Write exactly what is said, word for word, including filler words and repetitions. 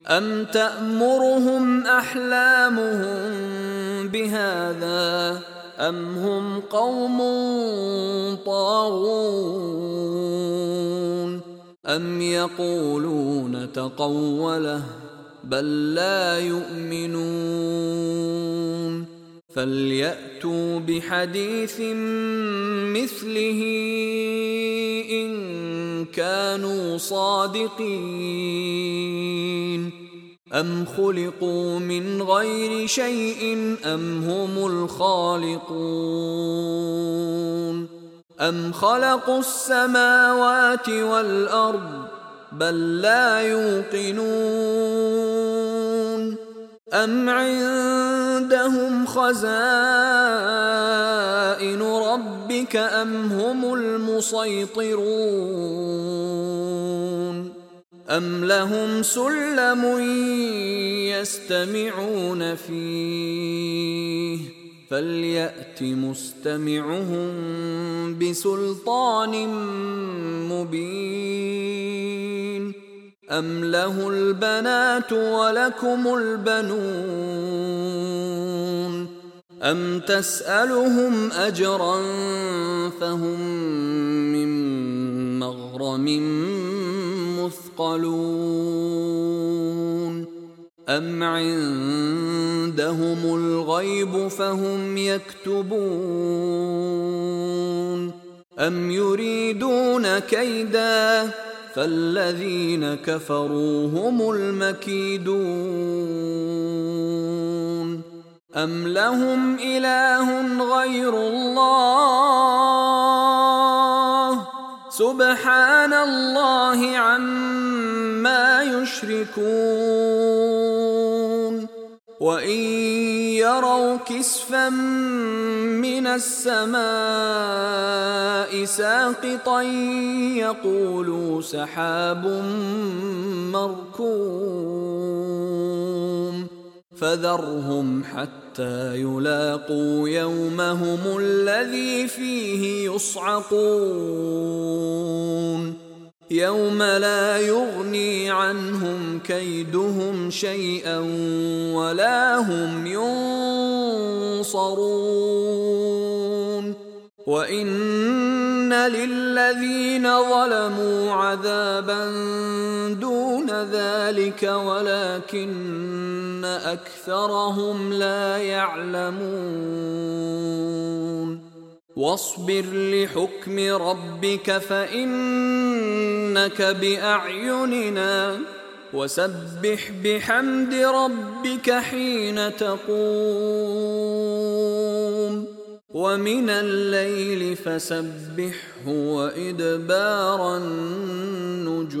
أَمْ تَأْمُرُهُمْ أَحْلَامُهُم بِهَذَا أَمْ هُمْ قَوْمٌ طَاغُونَ أَمْ يَقُولُونَ تَقَوَّلَهُ بَل لَّا يُؤْمِنُونَ فَلْيَأْتُوا بِحَدِيثٍ مِّثْلِهِ إِن كَانُوا صَادِقِينَ أَمْ خُلِقُوا مِنْ غَيْرِ شَيْءٍ أَمْ هُمُ الْخَالِقُونَ أَمْ خَلَقُوا السَّمَاوَاتِ وَالْأَرْضَ بَل لَّا يُوقِنُونَ أَمْ عِندَهُمْ خَزَائِنُ رَبِّكَ أَمْ هُمُ الْمُصَيْطِرُونَ أَمْ لَهُمْ سُلَّمٌ يَسْتَمِعُونَ فِيهِ فَلْيَأْتِ مُسْتَمِعُهُم بِسُلْطَانٍ مُّبِينٍ أَمْ لَهُ الْبَنَاتُ وَلَكُمُ الْبَنُونَ أَمْ تَسْأَلُهُمْ أَجْرًا فَهُم مِّن مَّغْرَمٍ مُّثْقَلُونَ أَمْ عِندَهُمُ الْغَيْبُ فَهُمْ يَكْتُبُونَ أَمْ يُرِيدُونَ كَيْدًا فَالَّذِينَ كَفَرُوا هُمُ الْمَكِيدُونَ أَمْ لَهُمْ إِلَٰهٌ غَيْرُ اللَّهِ سُبْحَانَ اللَّهِ عَمَّا يُشْرِكُونَ وَإِن يَرَوْا كِسْفًا مِّنَ السَّمَاءِ سَاقِطًا يَقُولُوا سَحَابٌ مَّرْكُومٌ فَذَرْهُمْ حَتَّىٰ يُلَاقُوا يَوْمَهُمُ الَّذِي فِيهِ يُصْعَقُونَ يَوْمَ لَا يُغْنِي عَنْهُمْ كَيْدُهُمْ شَيْئًا وَلَا هُمْ يُنصَرُونَ وَإِنَّ لِلَّذِينَ ظَلَمُوا عَذَابًا دُونَ ذَلِكَ وَلَكِنَّ أَكْثَرَهُمْ لَا يَعْلَمُونَ وَاصْبِرْ لِحُكْمِ رَبِّكَ فَإِنَّكَ بِأَعْيُنِنَا وَسَبِّحْ بِحَمْدِ رَبِّكَ حِينَ تَقُومُ وَمِنَ اللَّيْلِ فَسَبِّحْهُ وَإِدْبَارَ النُّجُومِ.